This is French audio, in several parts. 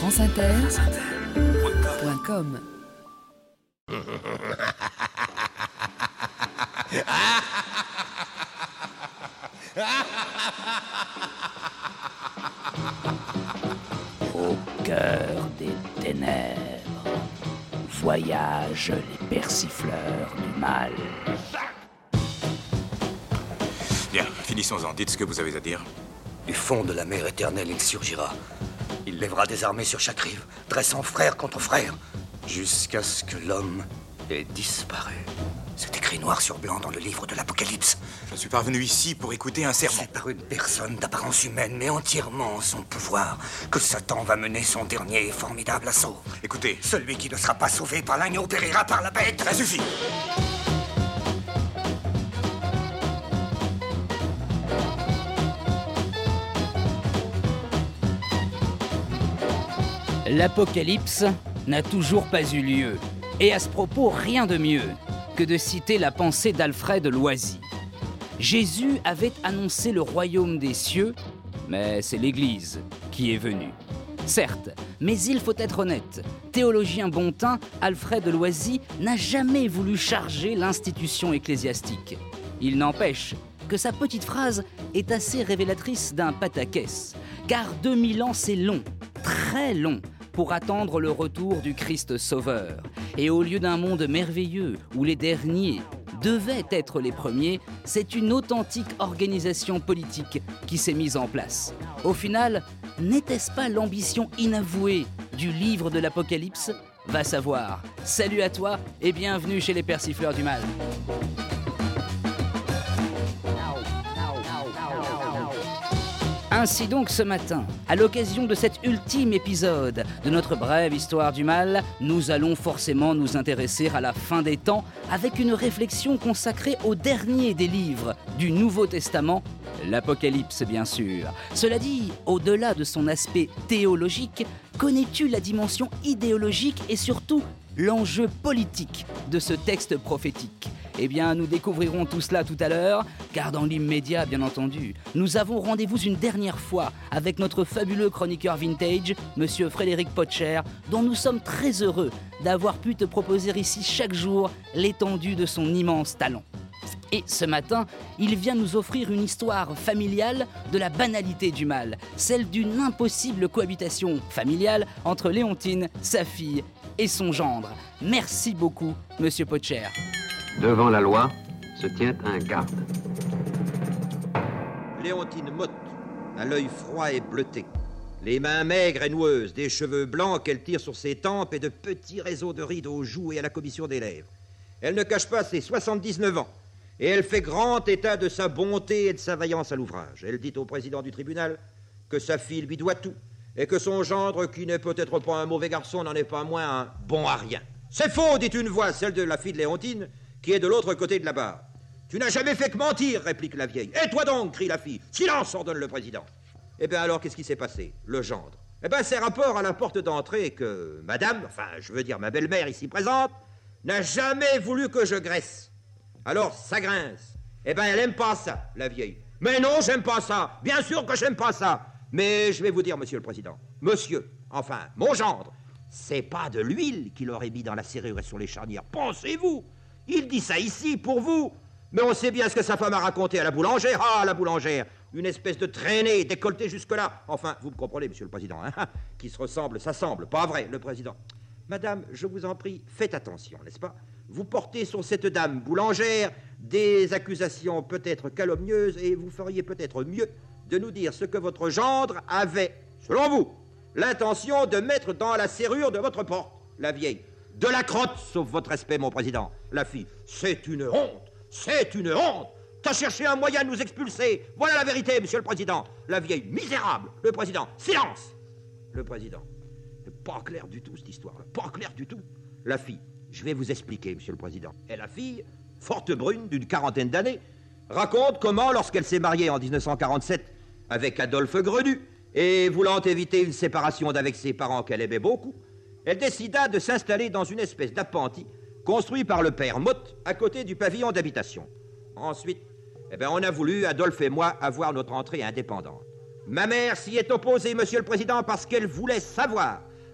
franceinter.com. Au cœur des ténèbres, voyagent les persifleurs du mal. Bien, finissons-en. Dites ce que vous avez à dire. Du fond de la mer éternelle, il surgira. Il lèvera des armées sur chaque rive, dressant frère contre frère, jusqu'à ce que l'homme ait disparu. C'est écrit noir sur blanc dans le livre de l'Apocalypse. Je suis parvenu ici pour écouter un sermon. C'est par une personne d'apparence humaine, mais entièrement en son pouvoir, que Satan va mener son dernier et formidable assaut. Écoutez. Celui qui ne sera pas sauvé par l'agneau périra par la bête. Ça suffit. L'Apocalypse n'a toujours pas eu lieu. Et à ce propos, rien de mieux que de citer la pensée d'Alfred Loisy. Jésus avait annoncé le royaume des cieux, mais c'est l'Église qui est venue. Certes, mais il faut être honnête, théologien bon teint, Alfred Loisy n'a jamais voulu charger l'institution ecclésiastique. Il n'empêche que sa petite phrase est assez révélatrice d'un pataquès, car 2000 ans c'est long, très long, pour attendre le retour du Christ Sauveur. Et au lieu d'un monde merveilleux où les derniers devaient être les premiers, c'est une authentique organisation politique qui s'est mise en place. Au final, n'était-ce pas l'ambition inavouée du livre de l'Apocalypse ? Va savoir. Salut à toi et bienvenue chez les persifleurs du mal. Ainsi donc ce matin, à l'occasion de cet ultime épisode de notre brève histoire du mal, nous allons forcément nous intéresser à la fin des temps avec une réflexion consacrée au dernier des livres du Nouveau Testament, l'Apocalypse bien sûr. Cela dit, au-delà de son aspect théologique, connais-tu la dimension idéologique et surtout l'enjeu politique de ce texte prophétique ? Eh bien, nous découvrirons tout cela tout à l'heure, car dans l'immédiat, bien entendu, nous avons rendez-vous une dernière fois avec notre fabuleux chroniqueur vintage, Monsieur Frédéric Potcher, dont nous sommes très heureux d'avoir pu te proposer ici chaque jour l'étendue de son immense talent. Et ce matin, il vient nous offrir une histoire familiale de la banalité du mal, celle d'une impossible cohabitation familiale entre Léontine, sa fille et son gendre. Merci beaucoup, Monsieur Potcher. Devant la loi se tient un garde. Léontine Motte, à l'œil froid et bleuté, les mains maigres et noueuses, des cheveux blancs qu'elle tire sur ses tempes et de petits réseaux de rides aux joues et à la commissure des lèvres. Elle ne cache pas ses 79 ans, et elle fait grand état de sa bonté et de sa vaillance à l'ouvrage. Elle dit au président du tribunal que sa fille lui doit tout, et que son gendre, qui n'est peut-être pas un mauvais garçon, n'en est pas moins un bon à rien. « C'est faux !» dit une voix, celle de la fille de Léontine, qui est de l'autre côté de la barre. « Tu n'as jamais fait que mentir !» réplique la vieille. « Et toi donc !» crie la fille. « Silence !» ordonne le président. Eh bien alors, qu'est-ce qui s'est passé? Le gendre. Eh bien, c'est rapport à la porte d'entrée que madame, enfin, je veux dire ma belle-mère ici présente, n'a jamais voulu que je graisse. Alors, ça grince. Eh bien, elle aime pas ça, la vieille. Mais non, j'aime pas ça. Bien sûr que j'aime pas ça. Mais je vais vous dire, monsieur le président, monsieur, enfin, mon gendre, c'est pas de l'huile qu'il aurait mis dans la serrure et sur les charnières. Pensez-vous? Il dit ça ici, pour vous. Mais on sait bien ce que sa femme a raconté à la boulangère. Ah, la boulangère, une espèce de traînée décolletée jusque-là. Enfin, vous me comprenez, monsieur le président, hein, qui se ressemble, ça semble, pas vrai, le président. Madame, je vous en prie, faites attention, n'est-ce pas? Vous portez sur cette dame boulangère des accusations peut-être calomnieuses et vous feriez peut-être mieux de nous dire ce que votre gendre avait, selon vous, l'intention de mettre dans la serrure de votre porte, la vieille. De la crotte, sauf votre respect, mon président. La fille, c'est une honte, c'est une honte. T'as cherché un moyen de nous expulser. Voilà la vérité, monsieur le président. La vieille misérable. Le président, silence. Le président, pas clair du tout cette histoire-là, pas clair du tout. La fille, je vais vous expliquer, monsieur le président. Et la fille, forte brune d'une quarantaine d'années, raconte comment, lorsqu'elle s'est mariée en 1947 avec Adolphe Grenu, et voulant éviter une séparation d'avec ses parents qu'elle aimait beaucoup, elle décida de s'installer dans une espèce d'appentis construit par le père Motte à côté du pavillon d'habitation. Ensuite, on a voulu, Adolphe et moi, avoir notre entrée indépendante. Ma mère s'y est opposée, monsieur le président, parce qu'elle voulait savoir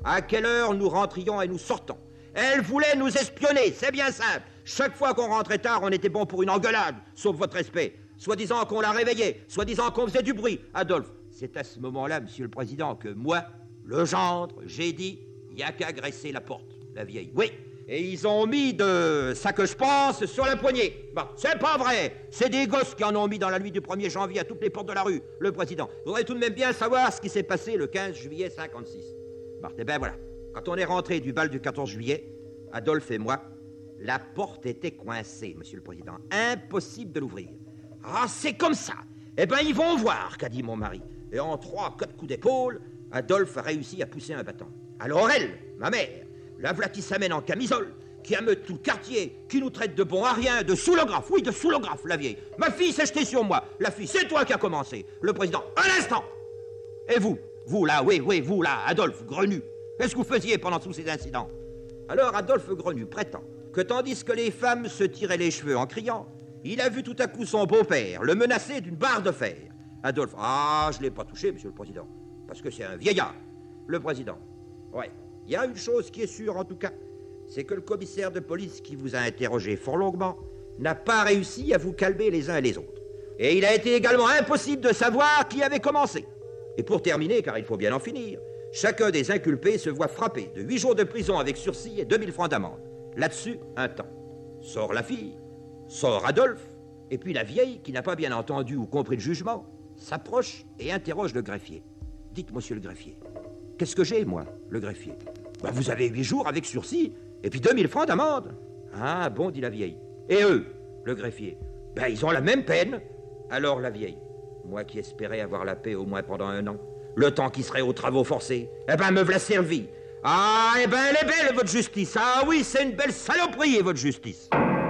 à quelle heure nous rentrions et nous sortons. Elle voulait nous espionner, c'est bien simple. Chaque fois qu'on rentrait tard, on était bon pour une engueulade, sauf votre respect. Soi-disant qu'on la réveillait, soi-disant qu'on faisait du bruit. Adolphe, c'est à ce moment-là, monsieur le président, que moi, le gendre, j'ai dit, il n'y a qu'à graisser la porte, la vieille. Oui, et ils ont mis de ça que je pense sur la poignée. Bon, c'est pas vrai. C'est des gosses qui en ont mis dans la nuit du 1er janvier à toutes les portes de la rue, le président. Vous voudrez tout de même bien savoir ce qui s'est passé le 15 juillet 56. Bon, eh ben voilà. Quand on est rentré du bal du 14 juillet, Adolphe et moi, la porte était coincée, monsieur le président. Impossible de l'ouvrir. Ah, c'est comme ça. Eh ben, ils vont voir, qu'a dit mon mari. Et en 3-4 coups d'épaule, Adolphe a réussi à pousser un battant. Alors elle, ma mère, la voilà qui s'amène en camisole, qui ameute tout le quartier, qui nous traite de bons à rien, de soulographe, oui, de soulographe, la vieille. Ma fille s'est jetée sur moi. La fille, c'est toi qui as commencé. Le président, un instant. Et vous là, oui, vous là, Adolphe Grenu, qu'est-ce que vous faisiez pendant tous ces incidents? Alors Adolphe Grenu prétend que tandis que les femmes se tiraient les cheveux en criant, il a vu tout à coup son beau-père le menacer d'une barre de fer. Adolphe, ah, je ne l'ai pas touché, monsieur le président, parce que c'est un vieillard. Le président, ouais, il y a une chose qui est sûre en tout cas, c'est que le commissaire de police qui vous a interrogé fort longuement n'a pas réussi à vous calmer les uns et les autres. Et il a été également impossible de savoir qui avait commencé. Et pour terminer, car il faut bien en finir, chacun des inculpés se voit frappé de 8 jours de prison avec sursis et 2000 francs d'amende. Là-dessus, un temps. Sort la fille, sort Adolphe, et puis la vieille, qui n'a pas bien entendu ou compris le jugement, s'approche et interroge le greffier. Dites, monsieur le greffier, qu'est-ce que j'ai, moi, le greffier? Ben, vous avez 8 jours avec sursis, et puis 2000 francs d'amende. Ah, bon, dit la vieille. Et eux, le greffier, ben, ils ont la même peine. Alors la vieille, moi qui espérais avoir la paix au moins pendant 1 an, le temps qui serait aux travaux forcés, eh ben, me v'là servi. Ah, eh ben, elle est belle, votre justice. Ah oui, c'est une belle saloperie, votre justice.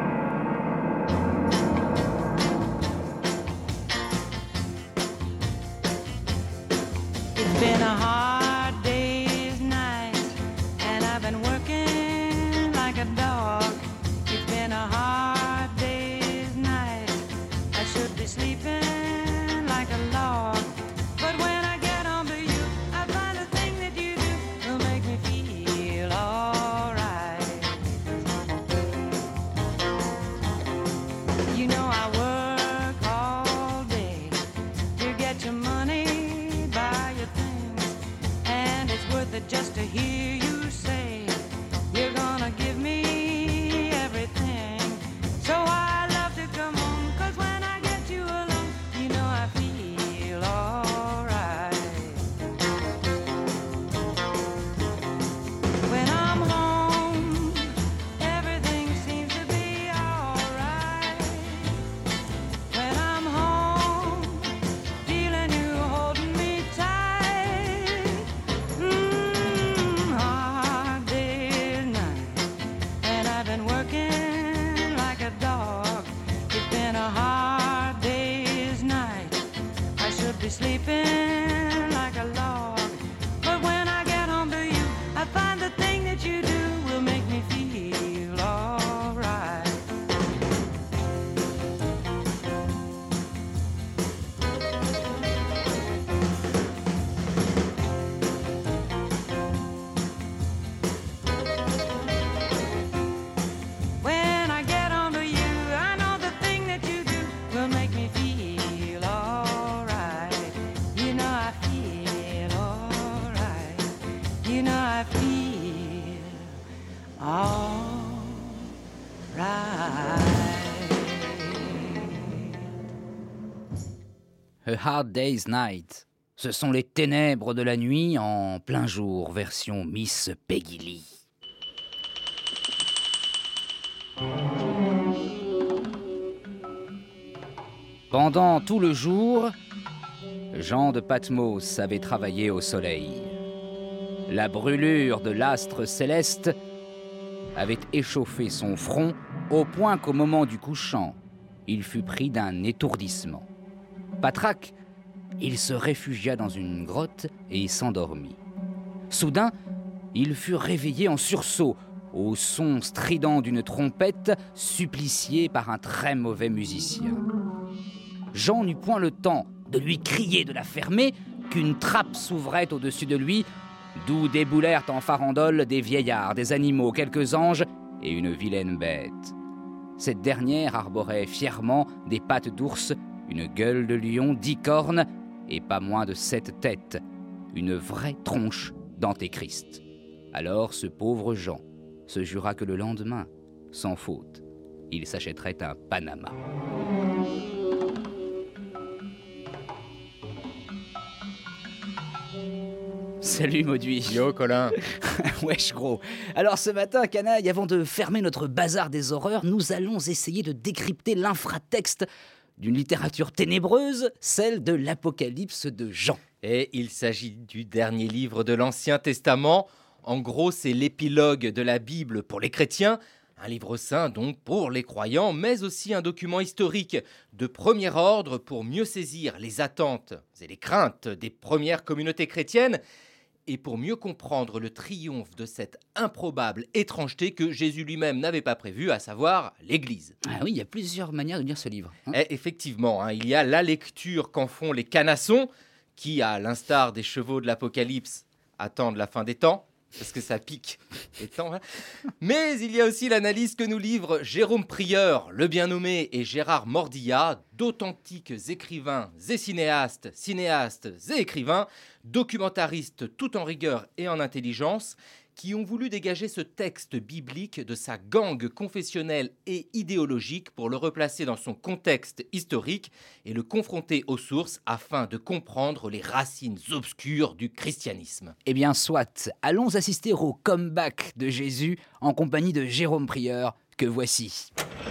It's been a hard day's night, and I've been working like a dog. It's been a hard day's night, I should be sleeping like a log. But when I get home to you, I find the thing that you do will make me feel alright. You know I work all day to get your money, buy your things, and it's worth it just to hear you say you're gonna give me everything. So I love to come home, 'cause when I get you alone, you know I feel alright. When I'm home, everything seems to be alright. When I'm home, feeling you holding me tight. Hard day's night, and I've been working like a dog. It's been a hard day's night, I should be sleeping like a log. But when I get home to you, I find the thing that you do will make me feel alright. When I get home to you, I know the thing that you do will make me feel alright. You know I feel alright. You know I feel alright. A Hard Day's Night. Ce sont les ténèbres de la nuit en plein jour, version Miss Peggy Lee. Pendant tout le jour, Jean de Patmos avait travaillé au soleil. La brûlure de l'astre céleste avait échauffé son front au point qu'au moment du couchant, il fut pris d'un étourdissement. Patraque, il se réfugia dans une grotte et s'endormit. Soudain, il fut réveillé en sursaut au son strident d'une trompette suppliciée par un très mauvais musicien. Jean n'eut point le temps de lui crier de la fermer qu'une trappe s'ouvrait au-dessus de lui d'où déboulèrent en farandole des vieillards, des animaux, quelques anges et une vilaine bête. Cette dernière arborait fièrement des pattes d'ours, une gueule de lion, 10 cornes et pas moins de 7 têtes, une vraie tronche d'Antéchrist. Alors ce pauvre Jean se jura que le lendemain, sans faute, il s'achèterait un Panama. Salut Mauduit. Yo Colin. Wesh gros. Alors ce matin, canaille, avant de fermer notre bazar des horreurs, nous allons essayer de décrypter l'infratexte d'une littérature ténébreuse, celle de l'Apocalypse de Jean. Et il s'agit du dernier livre de l'Ancien Testament. En gros, c'est l'épilogue de la Bible pour les chrétiens. Un livre saint donc pour les croyants, mais aussi un document historique de premier ordre pour mieux saisir les attentes et les craintes des premières communautés chrétiennes et pour mieux comprendre le triomphe de cette improbable étrangeté que Jésus lui-même n'avait pas prévue, à savoir l'Église. Ah oui, il y a plusieurs manières de lire ce livre. Et effectivement, il y a la lecture qu'en font les canassons, qui, à l'instar des chevaux de l'Apocalypse, attendent la fin des temps. Parce que ça pique les temps. Hein. Mais il y a aussi l'analyse que nous livrent Jérôme Prieur, le bien nommé, et Gérard Mordillat, d'authentiques écrivains et cinéastes et écrivains, documentaristes tout en rigueur et en intelligence, qui ont voulu dégager ce texte biblique de sa gangue confessionnelle et idéologique pour le replacer dans son contexte historique et le confronter aux sources afin de comprendre les racines obscures du christianisme. Eh bien soit, allons assister au comeback de Jésus en compagnie de Jérôme Prieur, que voici.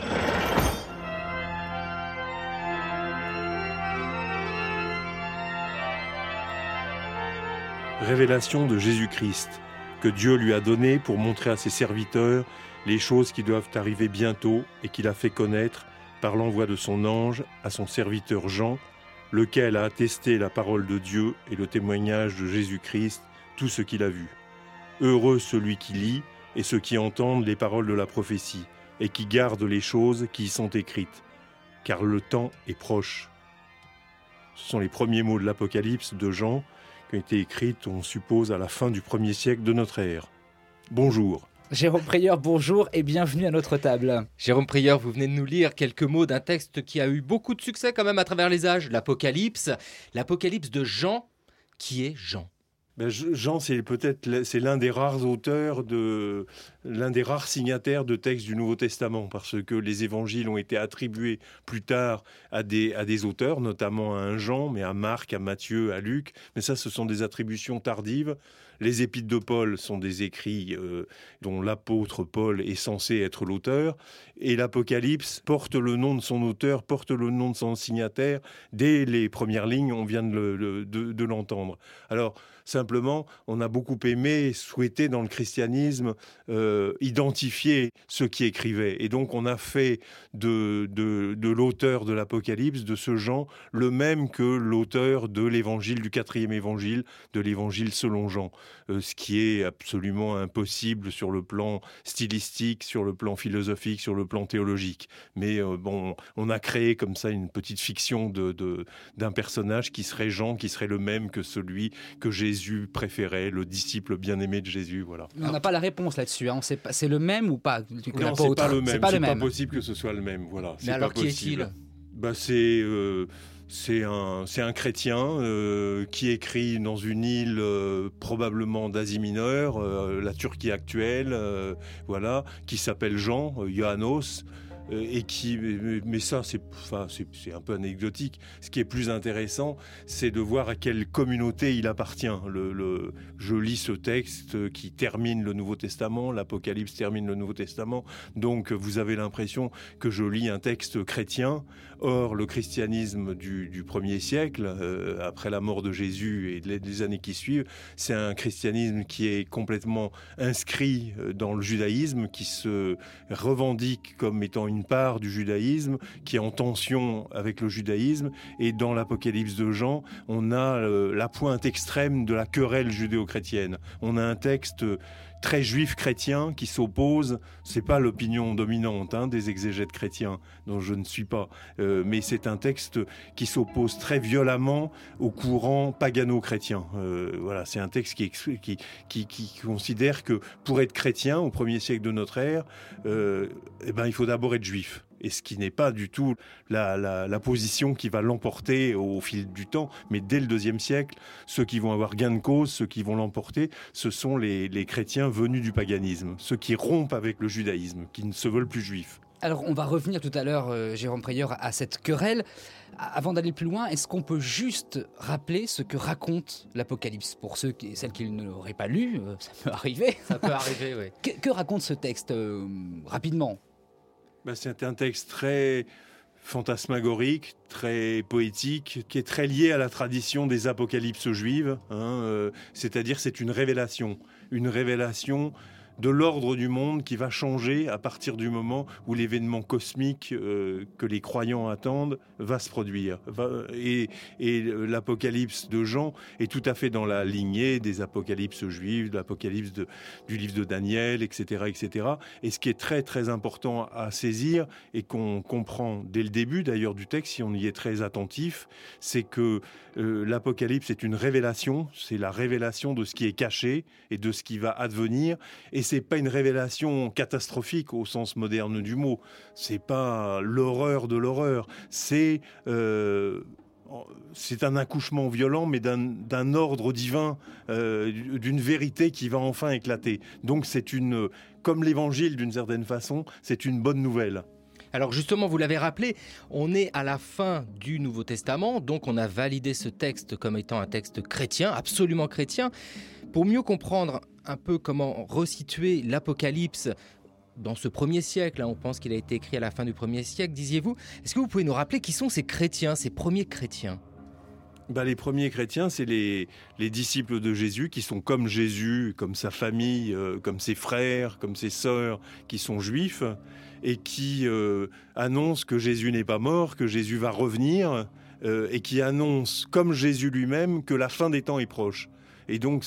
Révélation de Jésus-Christ, que Dieu lui a donné pour montrer à ses serviteurs les choses qui doivent arriver bientôt et qu'il a fait connaître par l'envoi de son ange à son serviteur Jean, lequel a attesté la parole de Dieu et le témoignage de Jésus-Christ, tout ce qu'il a vu. Heureux celui qui lit et ceux qui entendent les paroles de la prophétie et qui gardent les choses qui y sont écrites, car le temps est proche. Ce sont les premiers mots de l'Apocalypse de Jean, qui ont été écrites, on suppose, à la fin du 1er siècle de notre ère. Bonjour. Jérôme Prieur, bonjour et bienvenue à notre table. Jérôme Prieur, vous venez de nous lire quelques mots d'un texte qui a eu beaucoup de succès quand même à travers les âges, l'Apocalypse de Jean. Qui est Jean ? Jean, c'est l'un des rares auteurs, l'un des rares signataires de textes du Nouveau Testament, parce que les évangiles ont été attribués plus tard à des auteurs, notamment à un Jean, mais à Marc, à Matthieu, à Luc. Mais ça, ce sont des attributions tardives. Les épîtres de Paul sont des écrits dont l'apôtre Paul est censé être l'auteur. Et l'Apocalypse porte le nom de son auteur, porte le nom de son signataire. Dès les premières lignes, on vient de l'entendre. Alors, simplement, on a beaucoup aimé, souhaité dans le christianisme identifier ceux qui écrivaient. Et donc, on a fait de l'auteur de l'Apocalypse, de ce Jean, le même que l'auteur de l'évangile, du 4e évangile, de l'évangile selon Jean. Ce qui est absolument impossible sur le plan stylistique, sur le plan philosophique, sur le plan théologique. Mais on a créé comme ça une petite fiction d'un personnage qui serait Jean, qui serait le même que celui que Jésus préférait, le disciple bien-aimé de Jésus. Voilà. Mais on n'a pas la réponse là-dessus. Hein. C'est le même ou pas ? Non, c'est pas le même. C'est pas possible que ce soit le même. Voilà. Mais alors, qui est-il ? C'est un chrétien qui écrit dans une île probablement d'Asie mineure, la Turquie actuelle, qui s'appelle Jean, Ioannos, et qui, mais ça c'est un peu anecdotique. Ce qui est plus intéressant, c'est de voir à quelle communauté il appartient. Je lis ce texte qui termine le Nouveau Testament, l'Apocalypse termine le Nouveau Testament, donc vous avez l'impression que je lis un texte chrétien. Or, le christianisme du 1er siècle, après la mort de Jésus et les années qui suivent, c'est un christianisme qui est complètement inscrit dans le judaïsme, qui se revendique comme étant une part du judaïsme qui est en tension avec le judaïsme. Et dans l'Apocalypse de Jean, on a la pointe extrême de la querelle judéo-chrétienne. On a un texte très juif chrétien qui s'oppose, c'est pas l'opinion dominante des exégètes chrétiens, dont je ne suis pas, mais c'est un texte qui s'oppose très violemment au courant pagano-chrétien. Voilà, c'est un texte qui considère que pour être chrétien au 1er siècle de notre ère, il faut d'abord être juif. Et ce qui n'est pas du tout la position qui va l'emporter au fil du temps. Mais dès le 2e siècle, ceux qui vont avoir gain de cause, ceux qui vont l'emporter, ce sont les chrétiens venus du paganisme, ceux qui rompent avec le judaïsme, qui ne se veulent plus juifs. Alors, on va revenir tout à l'heure, Jérôme Prieure, à cette querelle. Avant d'aller plus loin, est-ce qu'on peut juste rappeler ce que raconte l'Apocalypse? Pour celles qui ne l'auraient pas lu, ça peut arriver. Ça peut arriver, oui. Que raconte ce texte, rapidement? C'est un texte très fantasmagorique, très poétique, qui est très lié à la tradition des apocalypses juives. C'est-à-dire, c'est une révélation de l'ordre du monde qui va changer à partir du moment où l'événement cosmique que les croyants attendent va se produire. Et l'Apocalypse de Jean est tout à fait dans la lignée des apocalypses juives, de l'Apocalypse du livre de Daniel, etc., etc. Et ce qui est très, très important à saisir, et qu'on comprend dès le début d'ailleurs du texte, si on y est très attentif, c'est que l'Apocalypse est une révélation, c'est la révélation de ce qui est caché et de ce qui va advenir. Et c'est pas une révélation catastrophique au sens moderne du mot. C'est pas l'horreur de l'horreur. C'est un accouchement violent, mais d'un ordre divin, d'une vérité qui va enfin éclater. Donc comme l'Évangile d'une certaine façon, c'est une bonne nouvelle. Alors justement, vous l'avez rappelé, on est à la fin du Nouveau Testament, donc on a validé ce texte comme étant un texte chrétien, absolument chrétien. Pour mieux comprendre un peu comment resituer l'Apocalypse dans ce 1er siècle, on pense qu'il a été écrit à la fin du 1er siècle, disiez-vous, est-ce que vous pouvez nous rappeler qui sont ces chrétiens, ces premiers chrétiens ? Les premiers chrétiens, c'est les disciples de Jésus qui sont comme Jésus, comme sa famille, comme ses frères, comme ses sœurs, qui sont juifs et qui annoncent que Jésus n'est pas mort, que Jésus va revenir et qui annoncent, comme Jésus lui-même, que la fin des temps est proche. Et donc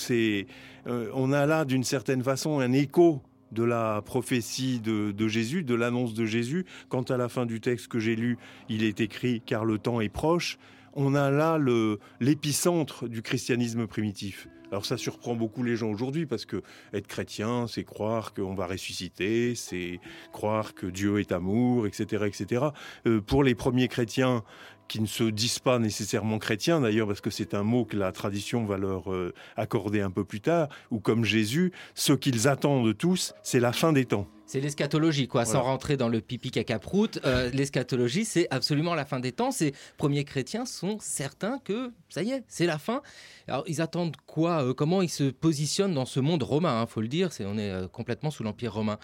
on a là d'une certaine façon un écho de la prophétie de Jésus, de l'annonce de Jésus. Quand à la fin du texte que j'ai lu, il est écrit « car le temps est proche », on a là l'épicentre du christianisme primitif. Alors ça surprend beaucoup les gens aujourd'hui parce que être chrétien, c'est croire qu'on va ressusciter, c'est croire que Dieu est amour, etc., etc. Pour les premiers chrétiens qui ne se disent pas nécessairement chrétiens d'ailleurs, parce que c'est un mot que la tradition va leur accorder un peu plus tard, ou comme Jésus, ce qu'ils attendent tous, c'est la fin des temps. C'est l'eschatologie, quoi. Voilà. Sans rentrer dans le pipi caca prout, l'eschatologie, c'est absolument la fin des temps. Ces premiers chrétiens sont certains que, ça y est, c'est la fin. Alors, ils attendent quoi? Comment ils se positionnent dans ce monde romain, faut le dire, on est complètement sous l'Empire romain.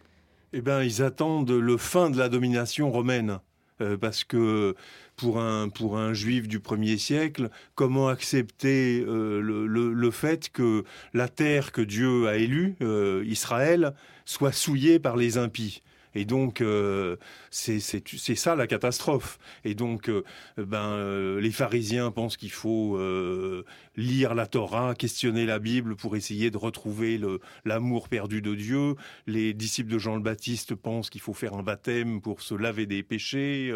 Ils attendent le fin de la domination romaine. Parce que pour un juif du 1er siècle, comment accepter le fait que la terre que Dieu a élue, Israël, soit souillée par les impies? Et donc, c'est ça la catastrophe. Et donc, les pharisiens pensent qu'il faut lire la Torah, questionner la Bible pour essayer de retrouver l'amour perdu de Dieu. Les disciples de Jean le Baptiste pensent qu'il faut faire un baptême pour se laver des péchés.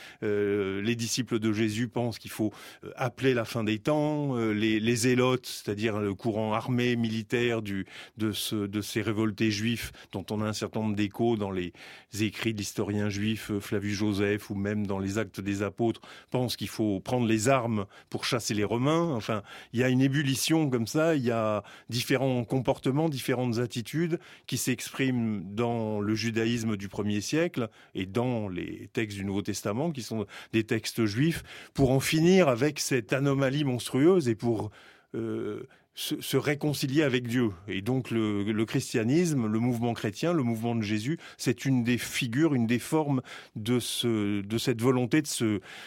Les disciples de Jésus pensent qu'il faut appeler la fin des temps. Les zélotes, c'est-à-dire le courant armé, militaire de ces révoltés juifs, dont on a un certain nombre d'échos dans les écrits de l'historien juif Flavius Joseph ou même dans les Actes des Apôtres, pensent qu'il faut prendre les armes pour chasser les Romains. Enfin, il y a une ébullition comme ça, il y a différents comportements, différentes attitudes qui s'expriment dans le judaïsme du 1er siècle et dans les textes du Nouveau Testament qui sont des textes juifs pour en finir avec cette anomalie monstrueuse et pour se réconcilier avec Dieu. Et donc le christianisme, le mouvement chrétien, le mouvement de Jésus, c'est une des figures, une des formes de cette volonté de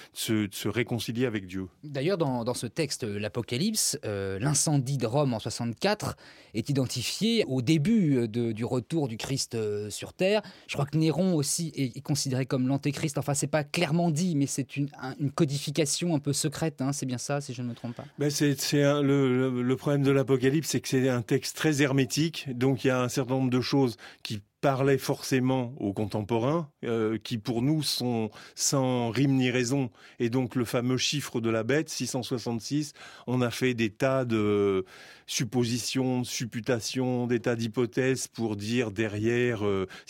se réconcilier avec Dieu. D'ailleurs, dans ce texte, l'Apocalypse, l'incendie de Rome en 64 est identifié au début du retour du Christ sur Terre. Je crois que Néron aussi est considéré comme l'antéchrist. Enfin, c'est pas clairement dit, mais c'est une codification un peu secrète. Hein, c'est bien ça, si je ne me trompe pas. Ben le problème de l'Apocalypse, c'est que c'est un texte très hermétique. Donc, il y a un certain nombre de choses qui parlaient forcément aux contemporains, qui pour nous sont sans rime ni raison. Et donc le fameux chiffre de la bête, 666, on a fait des tas de suppositions, de supputations, des tas d'hypothèses pour dire derrière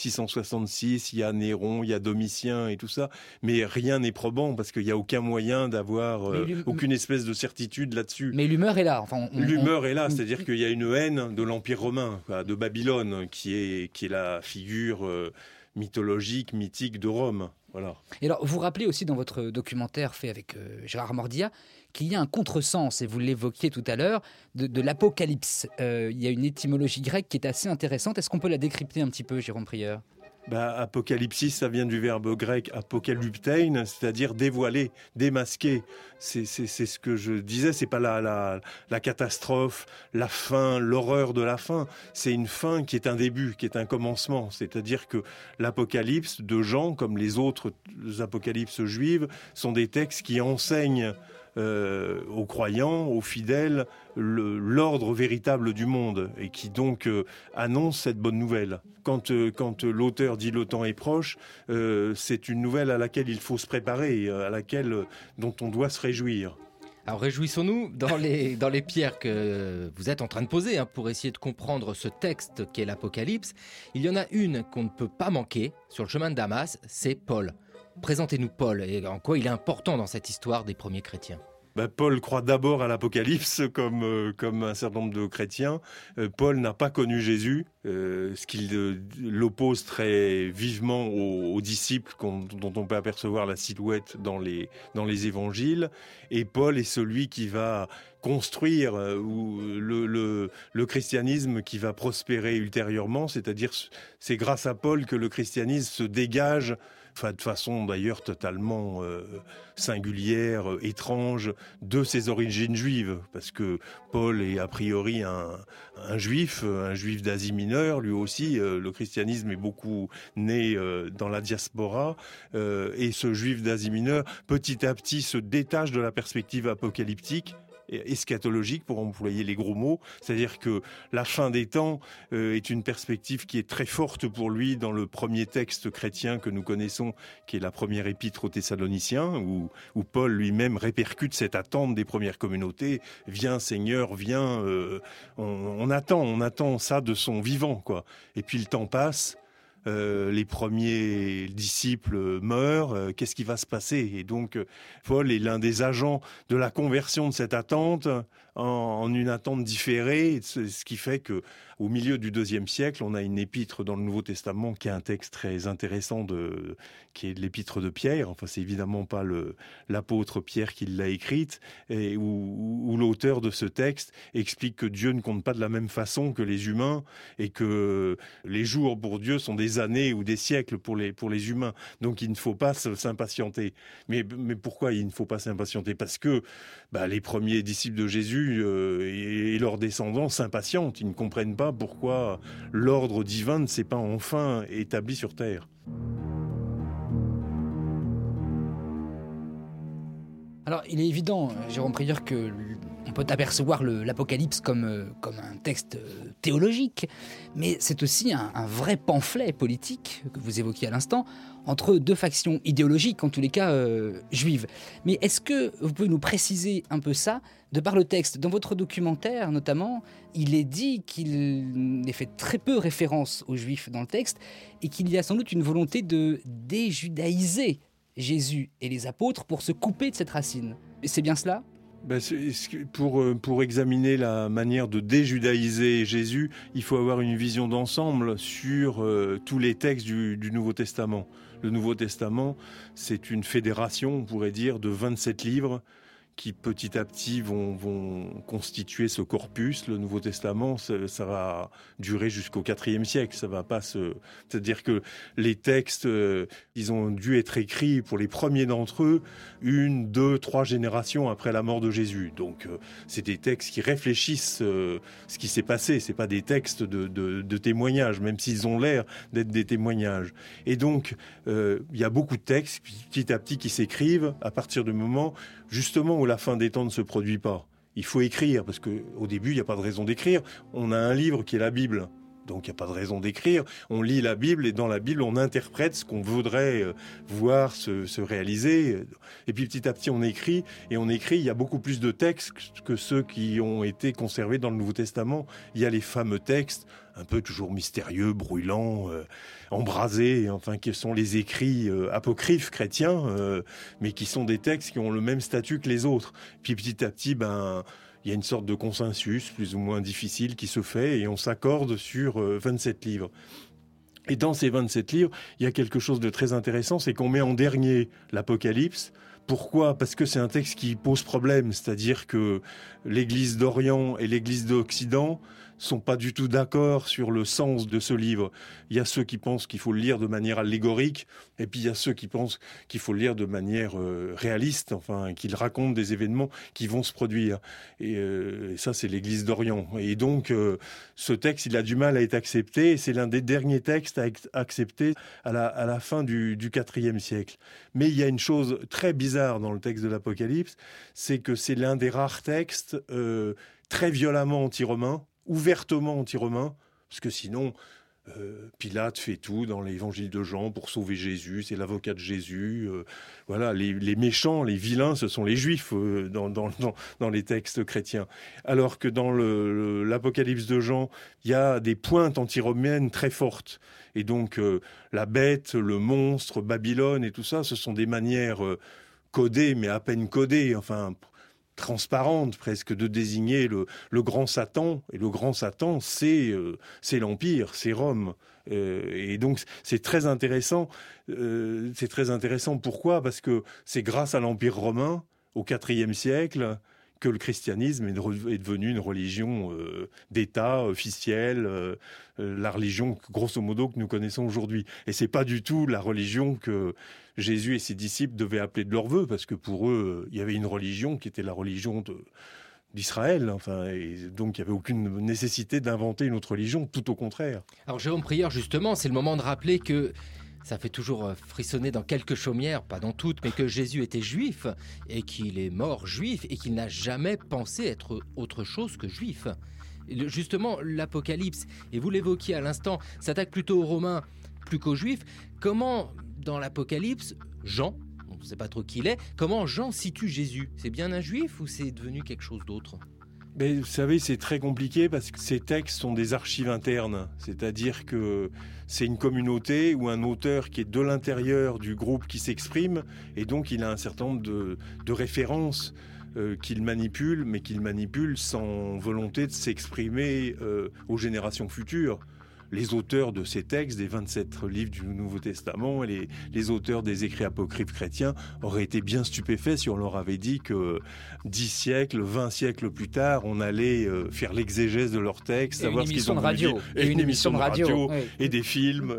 666, il y a Néron, il y a Domitien et tout ça. Mais rien n'est probant parce qu'il n'y a aucun moyen d'avoir aucune espèce de certitude là-dessus. Mais l'humeur est là. Enfin, l'humeur est là, c'est-à-dire qu'il y a une haine de l'Empire romain, de Babylone, qui est la figure mythologique, mythique de Rome. Voilà. Et alors, vous rappelez aussi dans votre documentaire fait avec Gérard Mordia qu'il y a un contresens, et vous l'évoquiez tout à l'heure, de l'apocalypse. Il y a une étymologie grecque qui est assez intéressante. Est-ce qu'on peut la décrypter un petit peu, Jérôme Prieur ? Apocalypsis, ça vient du verbe grec apokalyptein, c'est-à-dire dévoiler, démasquer. C'est ce que je disais, c'est pas la catastrophe, la fin, l'horreur de la fin. C'est une fin qui est un début, qui est un commencement. C'est-à-dire que l'Apocalypse de Jean, comme les autres apocalypses juives, sont des textes qui enseignent aux croyants, aux fidèles, l'ordre véritable du monde et qui donc annonce cette bonne nouvelle. Quand l'auteur dit le temps est proche, c'est une nouvelle à laquelle il faut se préparer, dont on doit se réjouir. Alors réjouissons-nous dans les pierres que vous êtes en train de poser pour essayer de comprendre ce texte qu'est l'Apocalypse. Il y en a une qu'on ne peut pas manquer sur le chemin de Damas, c'est Paul. Présentez-nous Paul et en quoi il est important dans cette histoire des premiers chrétiens. Paul croit d'abord à l'Apocalypse comme un certain nombre de chrétiens. Paul n'a pas connu Jésus, ce qui l'oppose très vivement aux disciples dont on peut apercevoir la silhouette dans les évangiles. Et Paul est celui qui va construire le christianisme qui va prospérer ultérieurement, c'est-à-dire c'est grâce à Paul que le christianisme se dégage de façon d'ailleurs totalement singulière, étrange, de ses origines juives, parce que Paul est a priori un juif d'Asie mineure, lui aussi. Le christianisme est beaucoup né dans la diaspora, et ce juif d'Asie mineure, petit à petit, se détache de la perspective apocalyptique, eschatologique pour employer les gros mots, c'est-à-dire que la fin des temps est une perspective qui est très forte pour lui dans le premier texte chrétien que nous connaissons, qui est la première épître aux Thessaloniciens, où Paul lui-même répercute cette attente des premières communautés. Viens Seigneur, viens, on attend ça de son vivant, quoi. Et puis le temps passe. Les premiers disciples meurent, qu'est-ce qui va se passer ? Et donc, Paul est l'un des agents de la conversion de cette attente en une attente différée, ce qui fait que au milieu du IIe siècle, on a une épître dans le Nouveau Testament qui est un texte très intéressant qui est l'épître de Pierre. Enfin, c'est évidemment pas l'apôtre Pierre qui l'a écrite, et où l'auteur de ce texte explique que Dieu ne compte pas de la même façon que les humains et que les jours pour Dieu sont des années ou des siècles pour les humains. Donc il ne faut pas s'impatienter. Mais pourquoi il ne faut pas s'impatienter ? Parce que les premiers disciples de Jésus et leurs descendants s'impatientent. Ils ne comprennent pas pourquoi l'ordre divin ne s'est pas enfin établi sur terre. Alors, il est évident, Jérôme Prieur, qu'on peut apercevoir l'Apocalypse comme un texte théologique, mais c'est aussi un vrai pamphlet politique, que vous évoquiez à l'instant, entre deux factions idéologiques, en tous les cas juives. Mais est-ce que vous pouvez nous préciser un peu ça, de par le texte ? Dans votre documentaire, notamment, il est dit qu'il est fait très peu référence aux juifs dans le texte, et qu'il y a sans doute une volonté de déjudaïser Jésus et les apôtres pour se couper de cette racine. C'est bien cela ? Pour examiner la manière de déjudaïser Jésus, il faut avoir une vision d'ensemble sur tous les textes du Nouveau Testament. Le Nouveau Testament, c'est une fédération, on pourrait dire, de 27 livres qui petit à petit vont constituer ce corpus. Le Nouveau Testament, ça va durer jusqu'au IVe siècle. Ça va pas c'est-à-dire que les textes, ils ont dû être écrits pour les premiers d'entre eux 1, 2, 3 générations après la mort de Jésus. Donc c'est des textes qui réfléchissent ce qui s'est passé. C'est pas des textes de témoignages, même s'ils ont l'air d'être des témoignages. Et donc il y a beaucoup de textes petit à petit qui s'écrivent à partir du moment justement où la fin des temps ne se produit pas. Il faut écrire, parce qu'au début, il n'y a pas de raison d'écrire. On a un livre qui est la Bible, donc il n'y a pas de raison d'écrire. On lit la Bible, et dans la Bible, on interprète ce qu'on voudrait voir se réaliser. Et puis petit à petit, on écrit, il y a beaucoup plus de textes que ceux qui ont été conservés dans le Nouveau Testament. Il y a les fameux textes, un peu toujours mystérieux, brûlants, embrasés, enfin, qui sont les écrits apocryphes chrétiens, mais qui sont des textes qui ont le même statut que les autres. Puis petit à petit, il y a une sorte de consensus, plus ou moins difficile, qui se fait, et on s'accorde sur 27 livres. Et dans ces 27 livres, il y a quelque chose de très intéressant, c'est qu'on met en dernier l'Apocalypse. Pourquoi ? Parce que c'est un texte qui pose problème, c'est-à-dire que l'Église d'Orient et l'Église d'Occident sont pas du tout d'accord sur le sens de ce livre. Il y a ceux qui pensent qu'il faut le lire de manière allégorique, et puis il y a ceux qui pensent qu'il faut le lire de manière réaliste, enfin, qu'il raconte des événements qui vont se produire. Et ça, c'est l'Église d'Orient. Et donc, ce texte, il a du mal à être accepté, et c'est l'un des derniers textes à être accepté à la fin du IVe siècle. Mais il y a une chose très bizarre dans le texte de l'Apocalypse, c'est que c'est l'un des rares textes très violemment anti-romains, ouvertement anti-romain, parce que sinon, Pilate fait tout dans l'évangile de Jean pour sauver Jésus, c'est l'avocat de Jésus. Voilà, les méchants, les vilains, ce sont les juifs dans les textes chrétiens. Alors que dans l'Apocalypse de Jean, il y a des pointes anti-romaines très fortes. Et donc, la bête, le monstre, Babylone et tout ça, ce sont des manières codées, mais à peine codées, enfin transparente presque, de désigner le grand Satan. Et le grand Satan, c'est l'Empire, c'est Rome. Et donc, c'est très intéressant. Pourquoi ? Parce que c'est grâce à l'Empire romain, au IVe siècle, que le christianisme est devenu une religion d'État officielle, la religion, grosso modo, que nous connaissons aujourd'hui. Et c'est pas du tout la religion que Jésus et ses disciples devaient appeler de leur vœu, parce que pour eux, il y avait une religion qui était la religion d'Israël, enfin, et donc il n'y avait aucune nécessité d'inventer une autre religion, tout au contraire. Alors Jérôme Prieur, justement, c'est le moment de rappeler que ça fait toujours frissonner dans quelques chaumières, pas dans toutes, mais que Jésus était juif et qu'il est mort juif et qu'il n'a jamais pensé être autre chose que juif. Justement, l'Apocalypse, et vous l'évoquiez à l'instant, s'attaque plutôt aux Romains plus qu'aux Juifs. Comment, dans l'Apocalypse, Jean, on ne sait pas trop qui il est, comment Jean situe Jésus ? C'est bien un Juif ou c'est devenu quelque chose d'autre ? Mais vous savez, c'est très compliqué parce que ces textes sont des archives internes. C'est-à-dire que c'est une communauté ou un auteur qui est de l'intérieur du groupe qui s'exprime, et donc il a un certain nombre de références qu'il manipule, mais qu'il manipule sans volonté de s'exprimer aux générations futures. Les auteurs de ces textes, des 27 livres du Nouveau Testament, et les auteurs des écrits apocryphes chrétiens auraient été bien stupéfaits si on leur avait dit que 10 siècles, 20 siècles plus tard, on allait faire l'exégèse de leurs textes, savoir ce qu'ils ont voulu dire. Et une émission de radio. Oui. Et des films,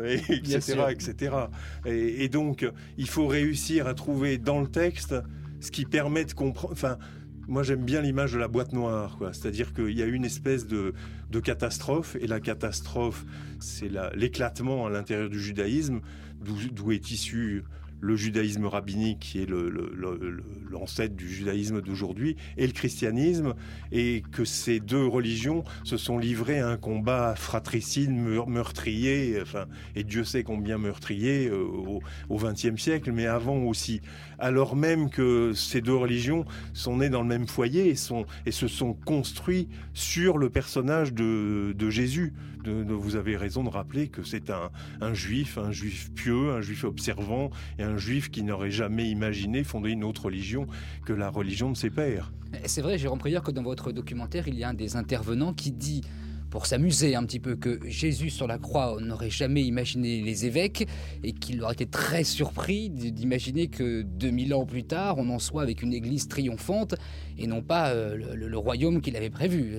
etc. Et donc, il faut réussir à trouver dans le texte ce qui permet de comprendre... Enfin, moi, j'aime bien l'image de la boîte noire, quoi. C'est-à-dire qu'il y a une espèce de catastrophe, et la catastrophe, c'est l'éclatement à l'intérieur du judaïsme, d'où est issu le judaïsme rabbinique, qui est l'ancêtre du judaïsme d'aujourd'hui, et le christianisme, et que ces deux religions se sont livrées à un combat fratricide, meurtrier, enfin, et Dieu sait combien meurtrier au XXe siècle, mais avant aussi. Alors même que ces deux religions sont nées dans le même foyer et se sont construits sur le personnage de Jésus. Vous avez raison de rappeler que c'est un juif pieux, un juif observant, et un juif qui n'aurait jamais imaginé fonder une autre religion que la religion de ses pères. C'est vrai, Jérôme Prieur, que dans votre documentaire, il y a un des intervenants qui dit pour s'amuser un petit peu, que Jésus sur la croix, on n'aurait jamais imaginé les évêques, et qu'il aurait été très surpris d'imaginer que 2000 ans plus tard, on en soit avec une église triomphante, et non pas le royaume qu'il avait prévu.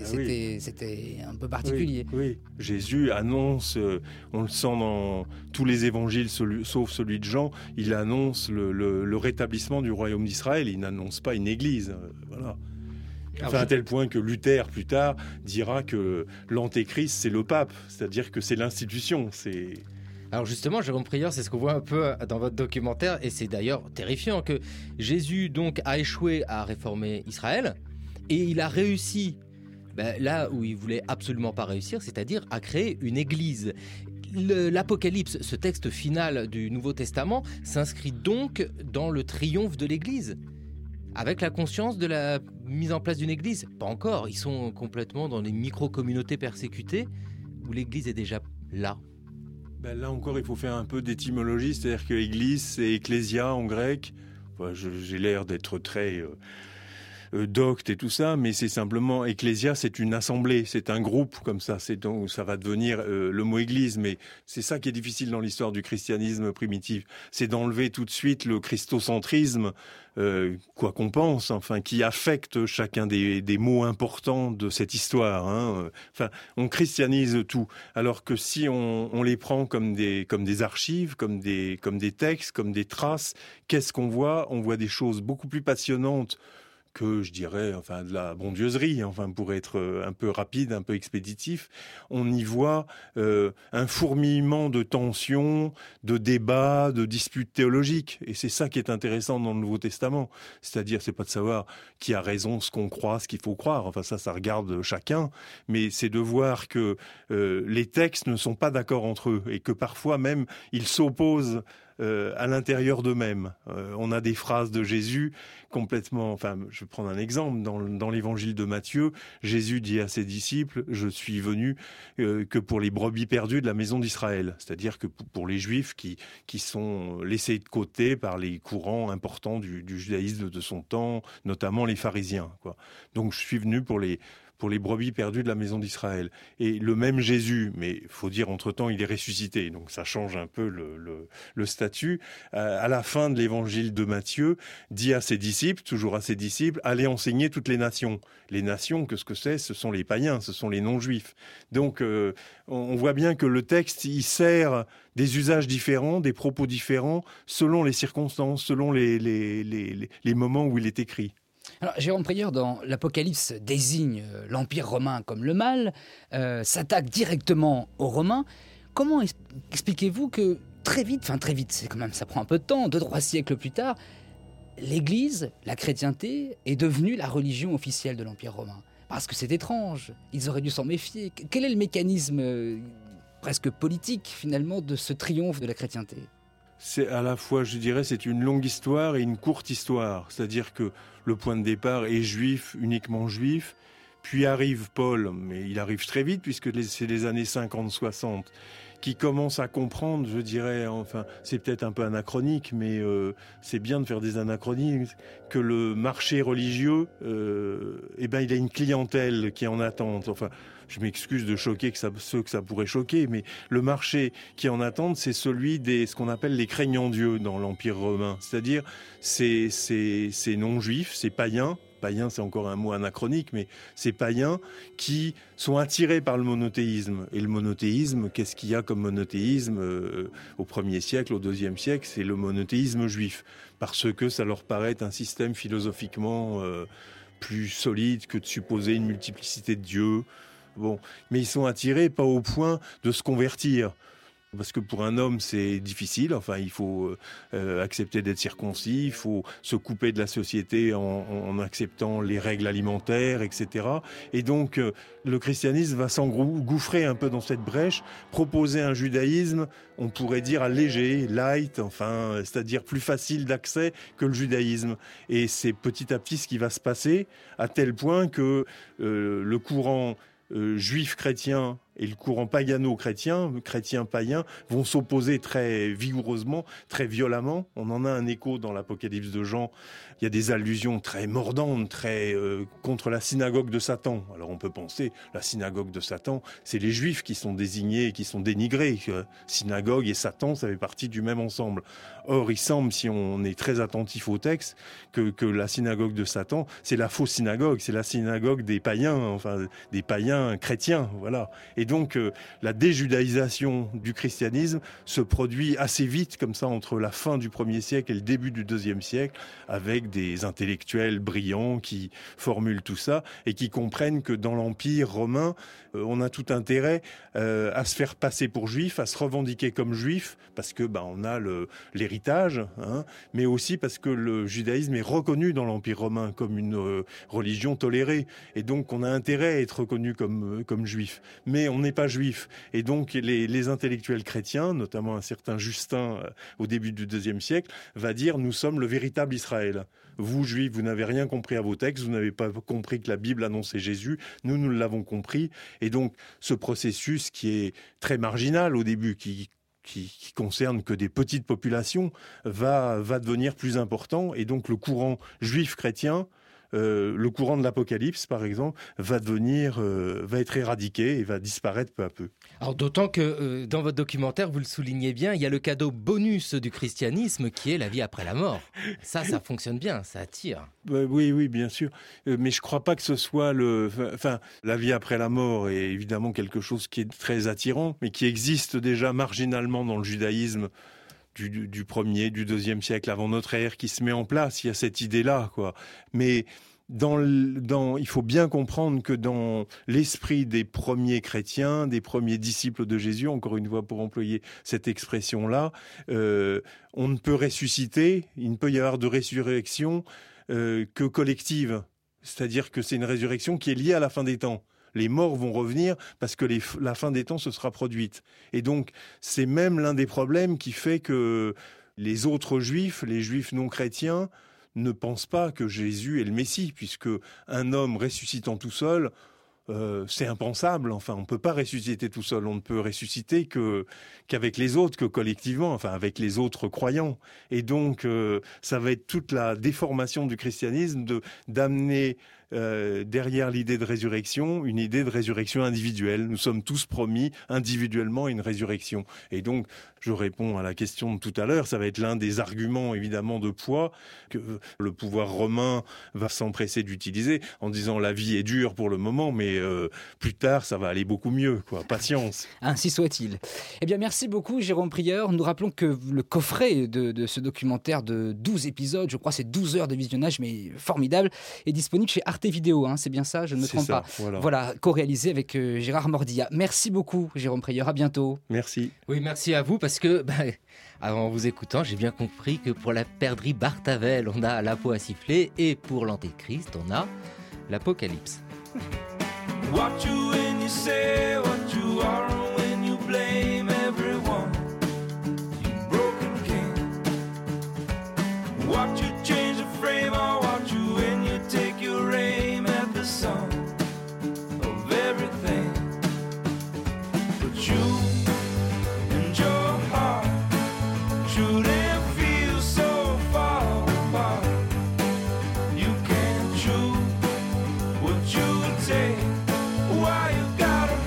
C'était un peu particulier. Oui. Jésus annonce, on le sent dans tous les évangiles, sauf celui de Jean, il annonce le rétablissement du royaume d'Israël. Il n'annonce pas une église. Voilà. Enfin, à tel point que Luther, plus tard, dira que l'antéchrist, c'est le pape. C'est-à-dire que c'est l'institution. Alors justement, Jérôme Prieur, c'est ce qu'on voit un peu dans votre documentaire, et c'est d'ailleurs terrifiant que Jésus donc a échoué à réformer Israël, et il a réussi là où il voulait absolument pas réussir, c'est-à-dire à créer une église. L'Apocalypse, ce texte final du Nouveau Testament, s'inscrit donc dans le triomphe de l'Église. Avec la conscience de la mise en place d'une Église. Pas encore, ils sont complètement dans des micro-communautés persécutées où l'Église est déjà là. Là encore, il faut faire un peu d'étymologie, c'est-à-dire que Église, c'est ecclésia en grec. Enfin, j'ai l'air d'être très... docte et tout ça, mais c'est simplement ecclésia, c'est une assemblée, c'est un groupe comme ça, donc ça va devenir le mot église, mais c'est ça qui est difficile dans l'histoire du christianisme primitif, c'est d'enlever tout de suite le christocentrisme, quoi qu'on pense, enfin, qui affecte chacun des mots importants de cette histoire. Enfin, on christianise tout, alors que si on les prend comme des archives, comme des textes, comme des traces, qu'est-ce qu'on voit ? On voit des choses beaucoup plus passionnantes que, je dirais, enfin, de la bondieuserie, enfin, pour être un peu rapide, un peu expéditif. On y voit un fourmillement de tensions, de débats, de disputes théologiques. Et c'est ça qui est intéressant dans le Nouveau Testament. C'est-à-dire, c'est pas de savoir qui a raison, ce qu'on croit, ce qu'il faut croire. Enfin, ça regarde chacun. Mais c'est de voir que les textes ne sont pas d'accord entre eux et que parfois même, ils s'opposent à l'intérieur d'eux-mêmes. On a des phrases de Jésus complètement... Enfin, je vais prendre un exemple. Dans l'évangile de Matthieu, Jésus dit à ses disciples « Je suis venu que pour les brebis perdues de la maison d'Israël ». C'est-à-dire que pour les Juifs qui sont laissés de côté par les courants importants du judaïsme de son temps, notamment les pharisiens, quoi. Donc, je suis venu pour les brebis perdues de la maison d'Israël. Et le même Jésus, mais il faut dire entre-temps, il est ressuscité, donc ça change un peu le statut, à la fin de l'évangile de Matthieu, dit à ses disciples, toujours à ses disciples, allez enseigner toutes les nations. Les nations, qu'est-ce que c'est ? Ce sont les païens, ce sont les non-juifs. Donc on voit bien que le texte, il sert des usages différents, des propos différents, selon les circonstances, selon les moments où il est écrit. Alors, Jérôme Prieur, dans l'Apocalypse, désigne l'Empire romain comme le mal, s'attaque directement aux Romains. Comment expliquez-vous que très vite, c'est quand même, ça prend un peu de temps, 2-3 siècles plus tard, l'Église, la chrétienté, est devenue la religion officielle de l'Empire romain ? Parce que c'est étrange, ils auraient dû s'en méfier. Quel est le mécanisme presque politique, finalement, de ce triomphe de la chrétienté ? C'est à la fois, je dirais, c'est une longue histoire et une courte histoire. C'est-à-dire que le point de départ est juif, uniquement juif. Puis arrive Paul, mais il arrive très vite puisque c'est les années 50-60, qui commence à comprendre, je dirais, enfin, c'est peut-être un peu anachronique, mais c'est bien de faire des anachronismes, que le marché religieux, il a une clientèle qui est en attente. Enfin, je m'excuse de choquer ceux que ça pourrait choquer, mais le marché qui est en attente, c'est celui ce qu'on appelle les craignants Dieu dans l'Empire romain. C'est-à-dire, c'est non-juifs, c'est païens. Païens, c'est encore un mot anachronique, mais c'est païens qui sont attirés par le monothéisme. Et le monothéisme, qu'est-ce qu'il y a comme monothéisme au 1er siècle, au 2e siècle ? C'est le monothéisme juif, parce que ça leur paraît un système philosophiquement plus solide que de supposer une multiplicité de dieux. Bon, mais ils sont attirés pas au point de se convertir. Parce que pour un homme, c'est difficile. Enfin, il faut accepter d'être circoncis, il faut se couper de la société en acceptant les règles alimentaires, etc. Et donc, le christianisme va s'engouffrer un peu dans cette brèche, proposer un judaïsme, on pourrait dire allégé, light, enfin, c'est-à-dire plus facile d'accès que le judaïsme. Et c'est petit à petit ce qui va se passer, à tel point que le courant juif chrétien et le courant pagano-chrétien, chrétien-païen, vont s'opposer très vigoureusement, très violemment. On en a un écho dans l'Apocalypse de Jean. Il y a des allusions très mordantes, très contre la synagogue de Satan. Alors on peut penser, la synagogue de Satan, c'est les Juifs qui sont désignés et qui sont dénigrés. Synagogue et Satan, ça fait partie du même ensemble. Or, il semble, si on est très attentif au texte, que la synagogue de Satan, c'est la fausse synagogue, c'est la synagogue des païens, enfin des païens chrétiens, voilà. Et donc, la déjudaïsation du christianisme se produit assez vite, comme ça, entre la fin du 1er siècle et le début du 2e siècle, avec des intellectuels brillants qui formulent tout ça et qui comprennent que dans l'Empire romain, on a tout intérêt à se faire passer pour juif, à se revendiquer comme juif, parce que on a l'héritage, hein, mais aussi parce que le judaïsme est reconnu dans l'Empire romain comme une religion tolérée, et donc on a intérêt à être reconnu comme juif. Mais on n'est pas juif, et donc les intellectuels chrétiens, notamment un certain Justin au début du 2e siècle, va dire: nous sommes le véritable Israël. Vous, juifs, vous n'avez rien compris à vos textes, vous n'avez pas compris que la Bible annonçait Jésus, nous l'avons compris. Et donc, ce processus qui est très marginal au début, qui concerne que des petites populations, va devenir plus important. Et donc, le courant juif-chrétien, le courant de l'Apocalypse, par exemple, va être éradiqué et va disparaître peu à peu. Alors d'autant que dans votre documentaire, vous le soulignez bien, il y a le cadeau bonus du christianisme qui est la vie après la mort. Ça fonctionne bien, ça attire. Oui, bien sûr. Mais je ne crois pas que ce soit la vie après la mort est évidemment quelque chose qui est très attirant, mais qui existe déjà marginalement dans le judaïsme du 1er, du 2e siècle avant notre ère, qui se met en place. Il y a cette idée-là, quoi. Mais il faut bien comprendre que dans l'esprit des premiers chrétiens, des premiers disciples de Jésus, encore une fois pour employer cette expression-là, on ne peut ressusciter, il ne peut y avoir de résurrection que collective. C'est-à-dire que c'est une résurrection qui est liée à la fin des temps. Les morts vont revenir parce que la fin des temps se sera produite. Et donc, c'est même l'un des problèmes qui fait que les autres juifs, les juifs non chrétiens, ne pensent pas que Jésus est le Messie, puisque un homme ressuscitant tout seul, c'est impensable. Enfin, on ne peut pas ressusciter tout seul. On ne peut ressusciter qu'avec les autres, que collectivement, enfin avec les autres croyants. Et donc, ça va être toute la déformation du christianisme d'amener derrière l'idée de résurrection, une idée de résurrection individuelle. Nous sommes tous promis individuellement une résurrection. Et donc, je réponds à la question de tout à l'heure, ça va être l'un des arguments évidemment de poids que le pouvoir romain va s'empresser d'utiliser en disant la vie est dure pour le moment, mais plus tard ça va aller beaucoup mieux, quoi. Patience. Ainsi soit-il. Eh bien, merci beaucoup Jérôme Prieur. Nous rappelons que le coffret de ce documentaire de 12 épisodes, je crois c'est 12 heures de visionnage, mais formidable, est disponible chez Arte Vidéo, hein, c'est bien ça, je ne me trompe pas. Voilà, co-réalisé avec Gérard Mordilla. Merci beaucoup Jérôme Prieur, à bientôt. Merci. Oui, merci à vous, parce que en vous écoutant, j'ai bien compris que pour la perdrix Bartavel, on a la peau à siffler, et pour l'Antéchrist, on a l'Apocalypse. Watch you when you say what you are and when you blame everyone. You broken king. Watch you change the frame, or watch you when you take your aim at the sun of everything. But you and your heart shouldn't feel so far apart. You can't choose what you take. Why you gotta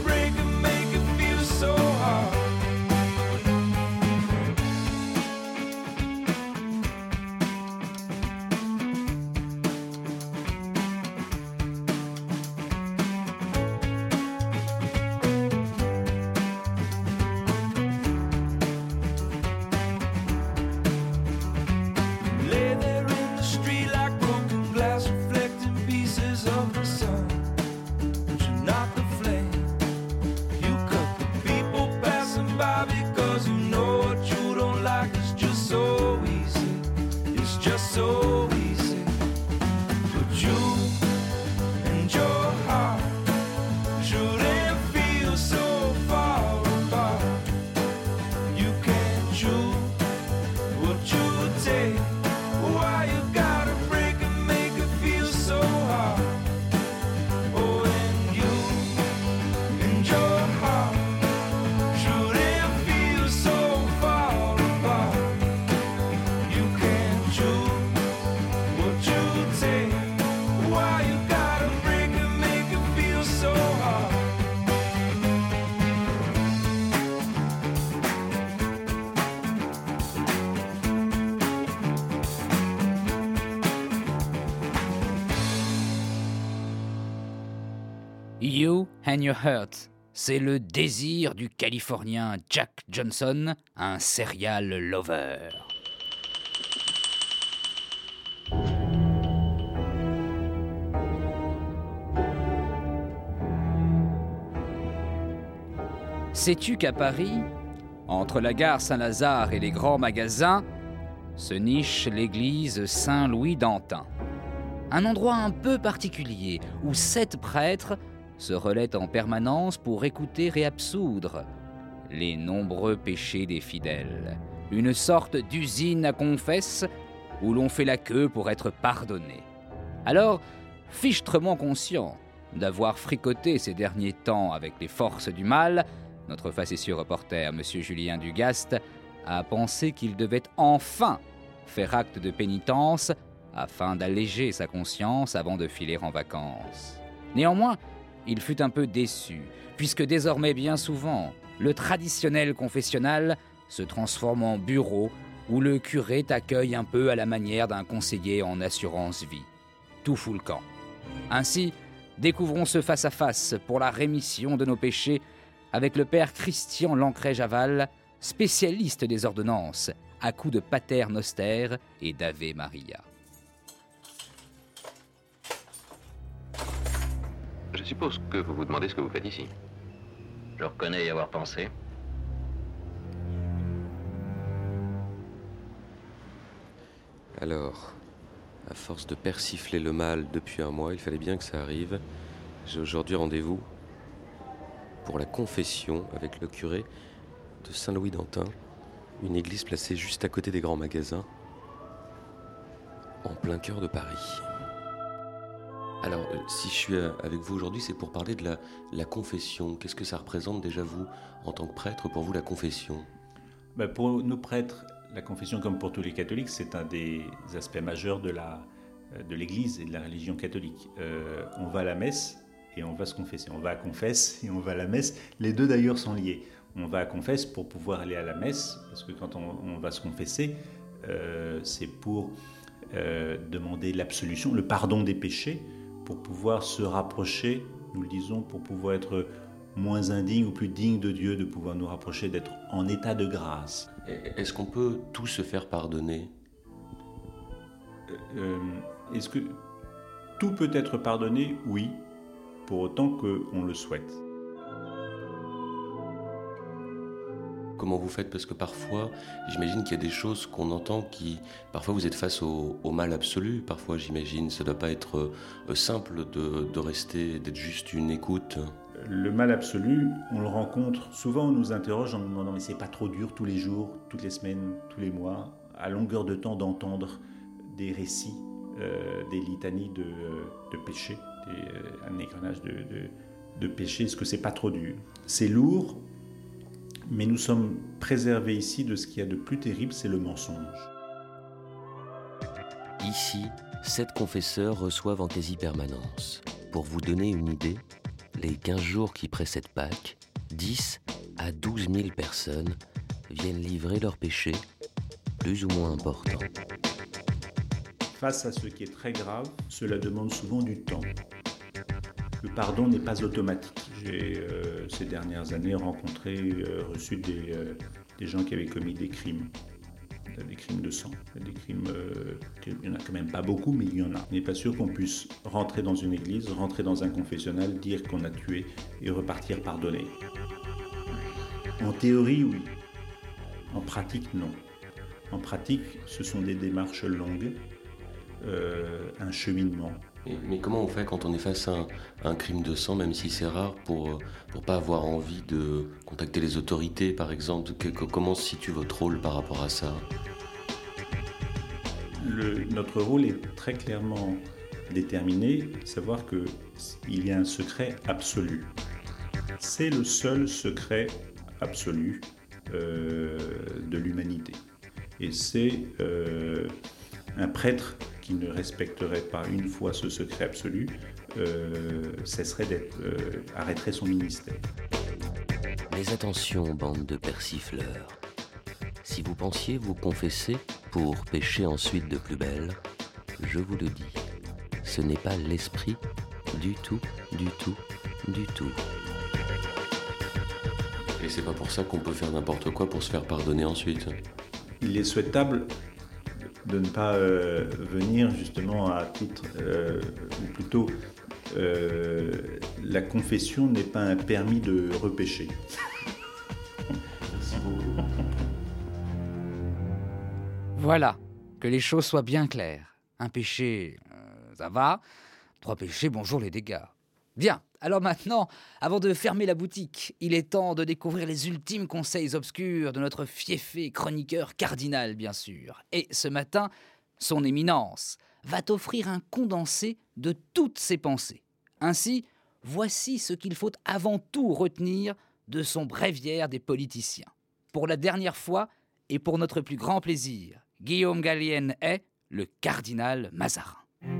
You and Your Hurt. C'est le désir du Californien Jack Johnson, un serial lover. Sais-tu qu'à Paris, entre la gare Saint-Lazare et les grands magasins, se niche l'église Saint-Louis d'Antin. Un endroit un peu particulier où 7 prêtres se relaient en permanence pour écouter et absoudre les nombreux péchés des fidèles. Une sorte d'usine à confesse où l'on fait la queue pour être pardonné. Alors, fichtrement conscient d'avoir fricoté ces derniers temps avec les forces du mal, notre facétieux reporter, M. Julien Dugast, a pensé qu'il devait enfin faire acte de pénitence afin d'alléger sa conscience avant de filer en vacances. Néanmoins, il fut un peu déçu, puisque désormais bien souvent, le traditionnel confessionnal se transforme en bureau où le curé t'accueille un peu à la manière d'un conseiller en assurance vie. Tout fout le camp. Ainsi, découvrons ce face-à-face pour la rémission de nos péchés avec le père Christian Lancret-Javal, spécialiste des ordonnances, à coups de Pater Noster et d'Ave Maria. Je suppose que vous vous demandez ce que vous faites ici. Je reconnais y avoir pensé. Alors, à force de persifler le mal depuis un mois, il fallait bien que ça arrive. J'ai aujourd'hui rendez-vous pour la confession avec le curé de Saint-Louis d'Antin, une église placée juste à côté des grands magasins, en plein cœur de Paris. Alors, si je suis avec vous aujourd'hui, c'est pour parler de la confession. Qu'est-ce que ça représente déjà, vous, en tant que prêtre, pour vous, la confession ? Pour nous prêtres, la confession, comme pour tous les catholiques, c'est un des aspects majeurs de l'Église et de la religion catholique. On va à la messe et on va se confesser. On va à confesse et on va à la messe. Les deux, d'ailleurs, sont liés. On va à confesse pour pouvoir aller à la messe, parce que quand on va se confesser, c'est pour demander l'absolution, le pardon des péchés, pour pouvoir se rapprocher, nous le disons, pour pouvoir être moins indigne ou plus digne de Dieu, de pouvoir nous rapprocher, d'être en état de grâce. Est-ce qu'on peut tout se faire pardonner ? Est-ce que tout peut être pardonné ? Oui, pour autant qu'on le souhaite. Comment vous faites ? Parce que parfois, j'imagine qu'il y a des choses qu'on entend qui... Parfois, vous êtes face au mal absolu. Parfois, j'imagine, ça ne doit pas être simple de rester, d'être juste une écoute. Le mal absolu, on le rencontre. Souvent, on nous interroge en nous demandant « mais c'est pas trop dur tous les jours, toutes les semaines, tous les mois, à longueur de temps d'entendre des récits, des litanies de péchés, un égrenage de péchés. Est-ce que c'est pas trop dur ?» C'est lourd, mais nous sommes préservés ici de ce qu'il y a de plus terrible, c'est le mensonge. Ici, 7 confesseurs reçoivent en quasi-permanence. Pour vous donner une idée, les 15 jours qui précèdent Pâques, 10 à 12 000 personnes viennent livrer leurs péchés, plus ou moins importants. Face à ce qui est très grave, cela demande souvent du temps. Le pardon n'est pas automatique. J'ai, ces dernières années, reçu des gens qui avaient commis des crimes de sang, des crimes, il n'y en a quand même pas beaucoup, mais il y en a. On n'est pas sûr qu'on puisse rentrer dans une église, rentrer dans un confessionnal, dire qu'on a tué et repartir pardonné. En théorie, oui. En pratique, non. En pratique, ce sont des démarches longues, un cheminement. Mais comment on fait quand on est face à un crime de sang, même si c'est rare, pour pas avoir envie de contacter les autorités, par exemple ? Comment se situe votre rôle par rapport à ça ? Notre rôle est très clairement déterminé, savoir qu'il y a un secret absolu. C'est le seul secret absolu de l'humanité. Et c'est un prêtre qui ne respecterait pas une fois ce secret absolu, arrêterait son ministère. Mais attention, bande de persifleurs. Si vous pensiez vous confesser pour pécher ensuite de plus belle, je vous le dis, ce n'est pas l'esprit du tout du tout. Et c'est pas pour ça qu'on peut faire n'importe quoi pour se faire pardonner ensuite. Il est souhaitable de ne pas venir justement à titre, ou plutôt la confession n'est pas un permis de repêcher. Voilà, que les choses soient bien claires. Un péché, ça va. 3 péchés, bonjour les dégâts. Bien, alors maintenant, avant de fermer la boutique, il est temps de découvrir les ultimes conseils obscurs de notre fiefé chroniqueur cardinal, bien sûr. Et ce matin, son éminence va t'offrir un condensé de toutes ses pensées. Ainsi, voici ce qu'il faut avant tout retenir de son bréviaire des politiciens. Pour la dernière fois, et pour notre plus grand plaisir, Guillaume Gallienne est le cardinal Mazarin.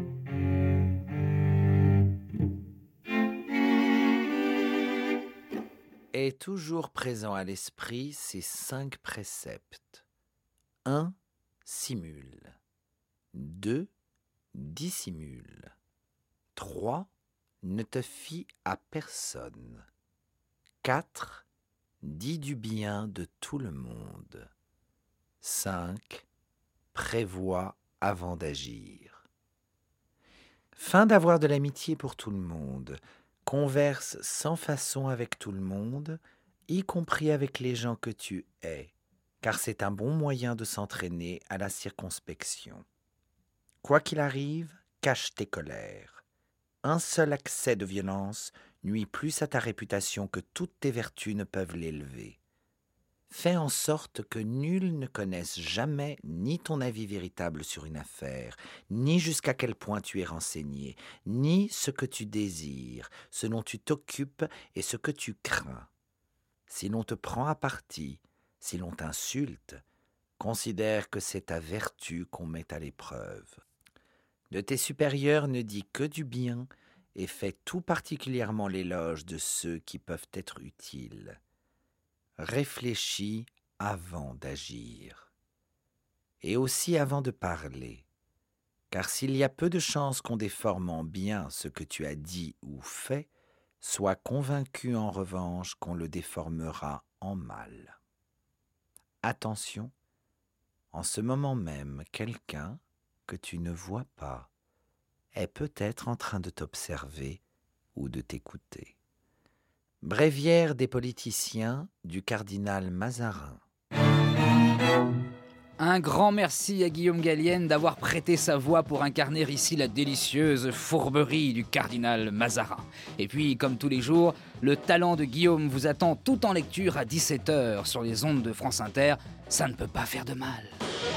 Est toujours présent à l'esprit ces 5 préceptes. 1. Simule. 2. Dissimule. 3. Ne te fie à personne. 4. Dis du bien de tout le monde. 5. Prévois avant d'agir. Fin d'avoir de l'amitié pour tout le monde. Converse sans façon avec tout le monde, y compris avec les gens que tu hais, car c'est un bon moyen de s'entraîner à la circonspection. Quoi qu'il arrive, cache tes colères. Un seul accès de violence nuit plus à ta réputation que toutes tes vertus ne peuvent l'élever. Fais en sorte que nul ne connaisse jamais ni ton avis véritable sur une affaire, ni jusqu'à quel point tu es renseigné, ni ce que tu désires, ce dont tu t'occupes et ce que tu crains. Si l'on te prend à partie, si l'on t'insulte, considère que c'est ta vertu qu'on met à l'épreuve. De tes supérieurs ne dis que du bien et fais tout particulièrement l'éloge de ceux qui peuvent être utiles. Réfléchis avant d'agir, et aussi avant de parler, car s'il y a peu de chances qu'on déforme en bien ce que tu as dit ou fait, sois convaincu en revanche qu'on le déformera en mal. Attention, en ce moment même, quelqu'un que tu ne vois pas est peut-être en train de t'observer ou de t'écouter. Bréviaire des politiciens du cardinal Mazarin. Un grand merci à Guillaume Gallienne d'avoir prêté sa voix pour incarner ici la délicieuse fourberie du cardinal Mazarin. Et puis, comme tous les jours, le talent de Guillaume vous attend tout en lecture à 17h sur les ondes de France Inter. Ça ne peut pas faire de mal.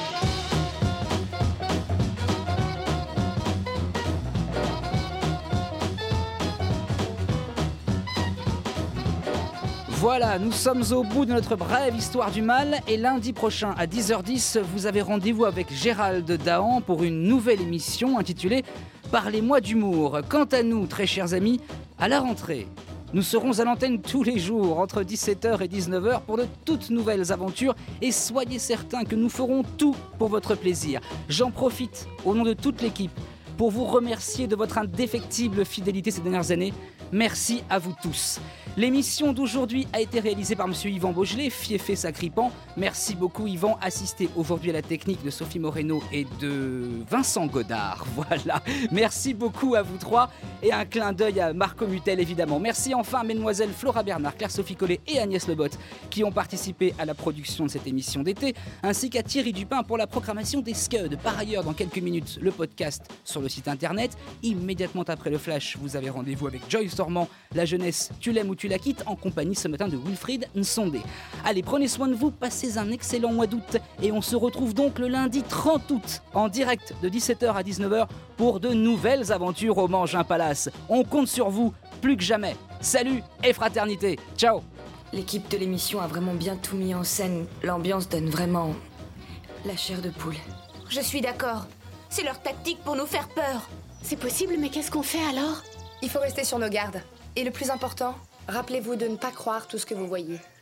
Voilà, nous sommes au bout de notre brève histoire du mal et lundi prochain à 10h10, vous avez rendez-vous avec Gérald Dahan pour une nouvelle émission intitulée « Parlez-moi d'humour ». Quant à nous, très chers amis, à la rentrée, nous serons à l'antenne tous les jours entre 17h et 19h pour de toutes nouvelles aventures et soyez certains que nous ferons tout pour votre plaisir. J'en profite, au nom de toute l'équipe, pour vous remercier de votre indéfectible fidélité ces dernières années. Merci à vous tous. L'émission d'aujourd'hui a été réalisée par M. Yvan Beaugelet, fiefé sacripant. Merci beaucoup Yvan, assisté aujourd'hui à la technique de Sophie Moreno et de Vincent Godard. Voilà, merci beaucoup à vous trois et un clin d'œil à Marco Mutel évidemment. Merci enfin à mesdemoiselles Flora Bernard, Claire-Sophie Collet et Agnès Lebot qui ont participé à la production de cette émission d'été, ainsi qu'à Thierry Dupin pour la programmation des Scuds. Par ailleurs, dans quelques minutes, le podcast sur le site internet. Immédiatement après le flash, vous avez rendez-vous avec Joyce Dormand, La jeunesse, tu l'aimes ou tu la quittes, en compagnie ce matin de Wilfried Nsondé. Allez, prenez soin de vous, passez un excellent mois d'août et on se retrouve donc le lundi 30 août en direct de 17h à 19h pour de nouvelles aventures au Mangin Palace. On compte sur vous plus que jamais. Salut et fraternité. Ciao. L'équipe de l'émission a vraiment bien tout mis en scène. L'ambiance donne vraiment la chair de poule. Je suis d'accord. C'est leur tactique pour nous faire peur. C'est possible, mais qu'est-ce qu'on fait alors ? Il faut rester sur nos gardes. Et le plus important, rappelez-vous de ne pas croire tout ce que vous voyez.